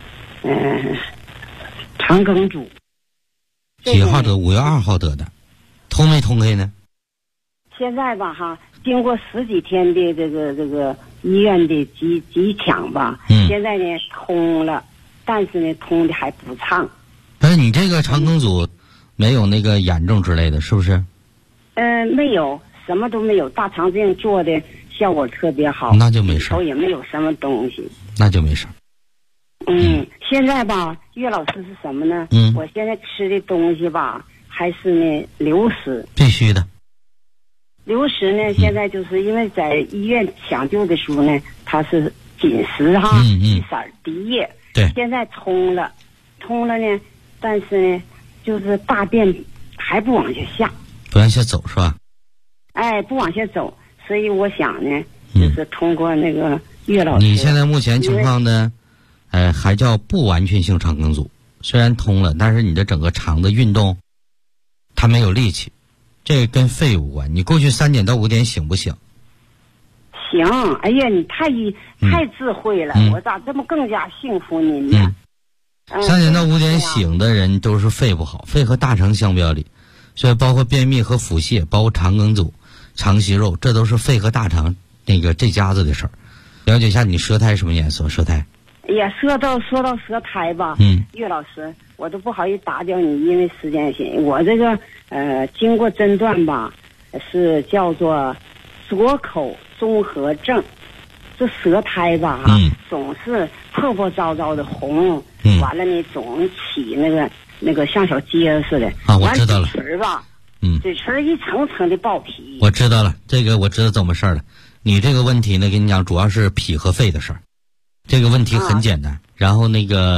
肠梗阻。 几号得？5月2号得的，通没通开呢？ 现在吧哈，经过10几天的这个医院的急抢吧，现在呢通了，但是呢通的还不畅。 但是你这个肠梗阻没有那个严重之类的，是不是？ 没有，什么都没有，大肠镜做的效果特别好， 那就没事， 也没有什么东西， 那就没事。 现在吧，岳老师是什么呢？我现在吃的东西吧，还是呢流食， 必须的。 流食呢，现在就是因为在医院抢救的时候呢，它是紧实哈，一色滴液。 对。 现在通了呢，但是呢，就是大便还不往下下。 不往下走是吧？ 哎，不往下走，所以我想呢，就是通过那个岳老师。 你现在目前情况呢，还叫不完全性肠梗阻，虽然通了，但是你的整个肠的运动，它没有力气，这跟肺有关。你过去3点到5点醒不醒？ 行，哎呀，你太智慧了，我咋这么更加幸福呢 ？3点到5点醒的人都是肺不好，肺和大肠相表里，所以包括便秘和腹泻，包括肠梗阻、肠息肉，这都是肺和大肠这家子的事儿。了解一下你舌苔什么颜色？舌苔？ 哎呀，说到舌苔吧，岳老师，我都不好意思打搅你，因为时间紧。我这个经过诊断吧，是叫做左口综合症。这舌苔吧总是破破糟糟的红，完了呢总起那个像小疖似的啊。我知道了。 嘴唇吧，嘴唇一层层的爆皮。 我知道了，这个我知道怎么事儿了。你这个问题呢，跟你讲，主要是脾和肺的事儿。这个问题很简单，然后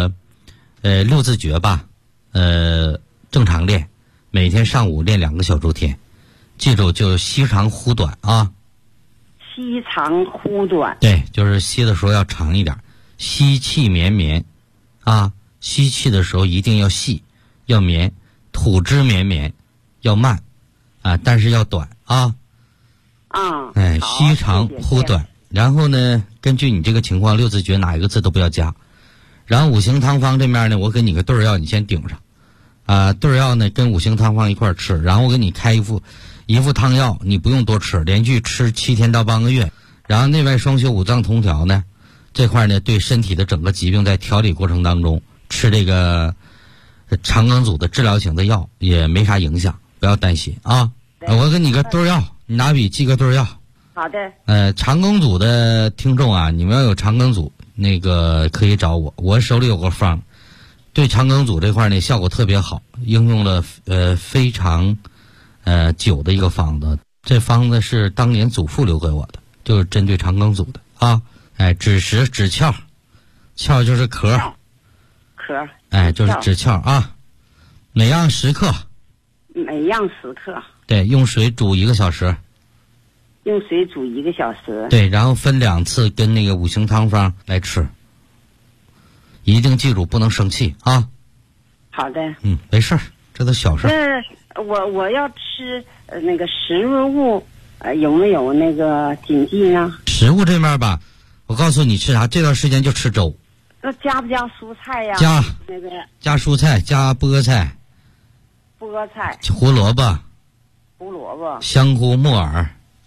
6字诀吧，正常练，每天上午练2个小周天，记住就吸长呼短啊。 吸长呼短， 对，就是吸的时候要长一点，吸气绵绵，啊，吸气的时候一定要细，要绵，吐之绵绵，要慢，啊，但是要短啊。吸长呼短，然后呢，根据你这个情况，6字诀哪一个字都不要加，然后五行汤方这面呢，我给你个对儿药，你先顶上，对儿药呢跟五行汤方一块儿吃，然后我给你开一副汤药，你不用多吃，连续吃7天到半个月，然后内外双修五脏同调呢，这块呢对身体的整个疾病在调理过程当中吃这个肠梗阻的治疗型的药也没啥影响，不要担心啊。我给你个对儿药，你拿笔记个对儿药。 好的。 肠梗阻的听众啊，你们要有肠梗阻，可以找我，我手里有个方，对肠梗阻这块呢效果特别好，应用了非常久的一个方子。这方子是当年祖父留给我的，就是针对肠梗阻的啊。枳实、枳壳，壳就是壳，就是枳壳啊。每样10克。 每样10克。 对，用水煮1个小时。 用水煮1个小时。 对，然后分2次跟那个五行汤方来吃。一定记住不能生气啊。 好的。 没事儿，这都小事。 我要吃那个食物有没有那个禁忌呢？ 食物这面吧，我告诉你吃啥，这段时间就吃粥。 那加不加蔬菜呀？ 加蔬菜，加菠菜。胡萝卜。香菇、木耳。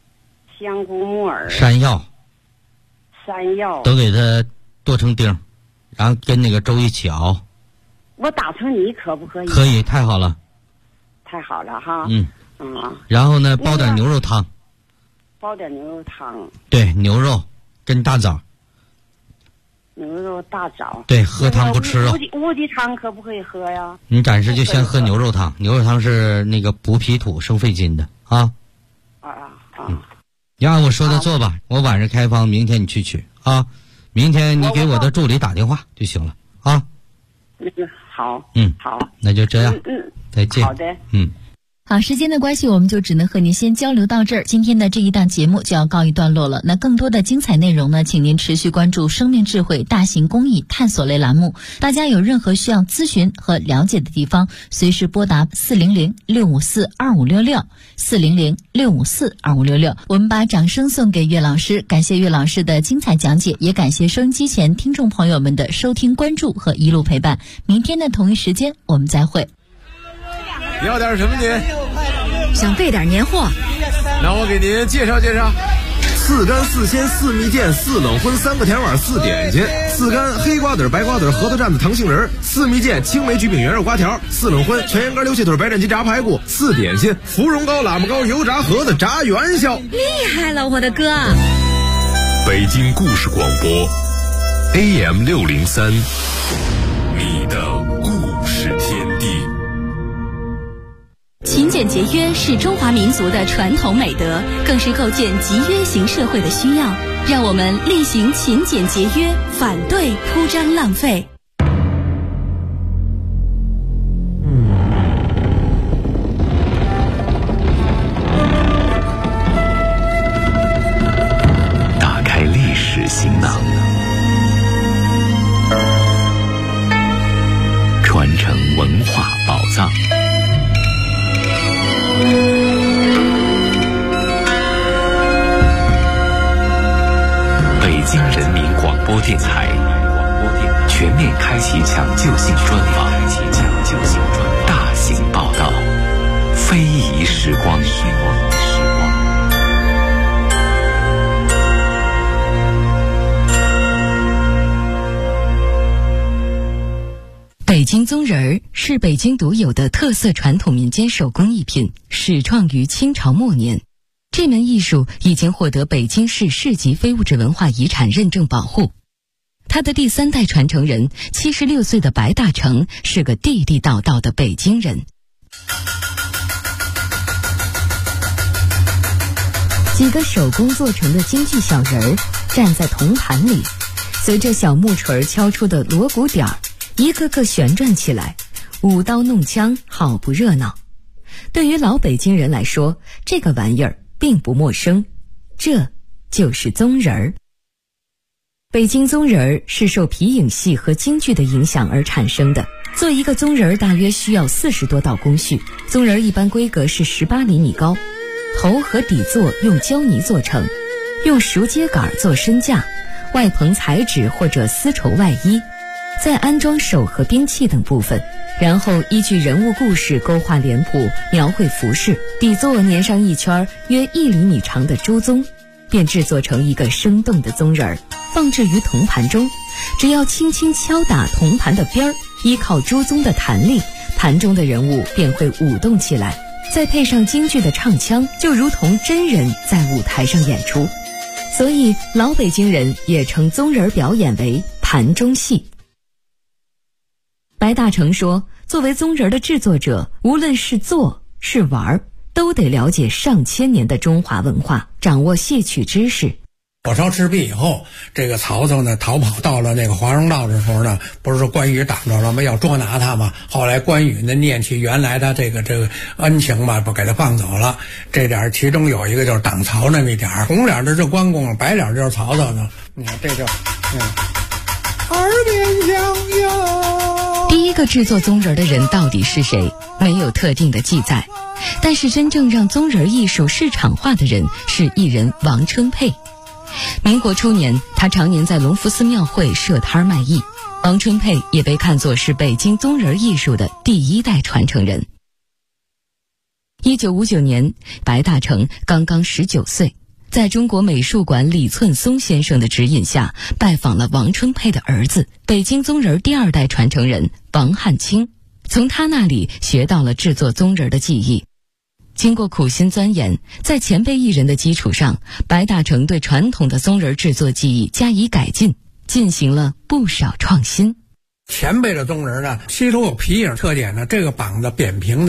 山药都给它剁成丁，然后跟那个粥一起熬。 我打成泥可不可以？ 可以，太好了。 太好了哈。 然后呢，煲点牛肉汤。对，牛肉跟大枣。 牛肉大枣。 对，喝汤不吃肉。 乌鸡汤可不可以喝呀？ 你暂时就先喝牛肉汤，牛肉汤是那个补脾土、生肺经的啊。你按我说的做吧，我晚上开方，明天你去取啊。明天你给我的助理打电话就行了啊。 好。 好，那就这样。再见。 好的。 好，时间的关系，我们就只能和您先交流到这儿。今天的这一档节目就要告一段落了。那更多的精彩内容呢，请您持续关注生命智慧大型公益探索类栏目。大家有任何需要咨询和了解的地方，随时拨打400-654-2566，400-654-2566。我们把掌声送给岳老师，感谢岳老师的精彩讲解，也感谢收音机前听众朋友们的收听关注和一路陪伴。明天的同一时间我们再会。 要点什么您？ 想备点年货。 那我给您介绍介绍。4干4鲜4蜜饯4冷荤3个甜碗4点心，4干黑瓜子白瓜子核桃蘸子糖杏仁，4蜜饯青梅焗饼圆肉瓜条，4冷荤全羊肝溜蟹腿白斩鸡炸排骨，4点心芙蓉糕喇嘛糕油炸盒子炸元宵。 厉害了，我的哥！ 北京故事广播 AM603， 你的故事天地。 勤俭节约是中华民族的传统美德，更是构建集约型社会的需要。让我们厉行勤俭节约，反对铺张浪费。 打开历史行囊，传承文化宝藏。北京人民广播电台全面开启抢救性专访，大型报道，非遗时光。 北京宗人儿是北京独有的特色传统民间手工艺品，始创于清朝末年。这门艺术已经获得北京市市级非物质文化遗产认证保护。他的第3代传承人76岁的白大成是个地地道道的北京人。几个手工做成的京剧小人儿站在铜盘里，随着小木锤敲出的锣鼓点儿，一个个旋转起来，舞刀弄枪，好不热闹。对于老北京人来说，这个玩意儿并不陌生，这就是宗人儿。北京宗人儿是受皮影戏和京剧的影响而产生的。做一个宗人儿大约需要40多道工序，宗人儿一般规格是18厘米高，头和底座用胶泥做成，用熟秸秆做身架，外棚彩纸或者丝绸外衣，再安装手和兵器等部分，然后依据人物故事勾画脸谱，描绘服饰，底座粘上一圈约1厘米长的猪鬃，便制作成一个生动的宗人儿，放置于铜盘中。只要轻轻敲打铜盘的边儿，依靠猪鬃的弹力，盘中的人物便会舞动起来，再配上京剧的唱腔，就如同真人在舞台上演出。所以老北京人也称宗人表演为盘中戏。白大成说，作为宗人的制作者，无论是做是玩，都得了解上千年的中华文化，掌握戏曲知识。 火烧赤壁以后，这个曹操呢逃跑到了那个华容道的时候呢，不是说关羽挡着了吗？要捉拿他嘛。后来关羽呢念起原来的这个恩情嘛，不给他放走了。这点其中有一个就是挡曹那么一点，红脸的是关公，白脸就是曹操呢。你看这就耳边响哟。 第一个制作宗人的人到底是谁？没有特定的记载。但是真正让宗人艺术市场化的人是艺人王春佩。民国初年，他常年在隆福寺庙会设摊卖艺。王春佩也被看作是北京宗人艺术的第1代传承人。1959年，白大成刚刚19岁，在中国美术馆李寸松先生的指引下，拜访了王春佩的儿子，北京宗人第2代传承人王汉卿，从他那里学到了制作宗人的技艺。经过苦心钻研，在前辈艺人的基础上，白大成对传统的宗人制作技艺加以改进，进行了不少创新。 前辈的宗人呢，吸收有皮影特点呢，这个膀子扁平的。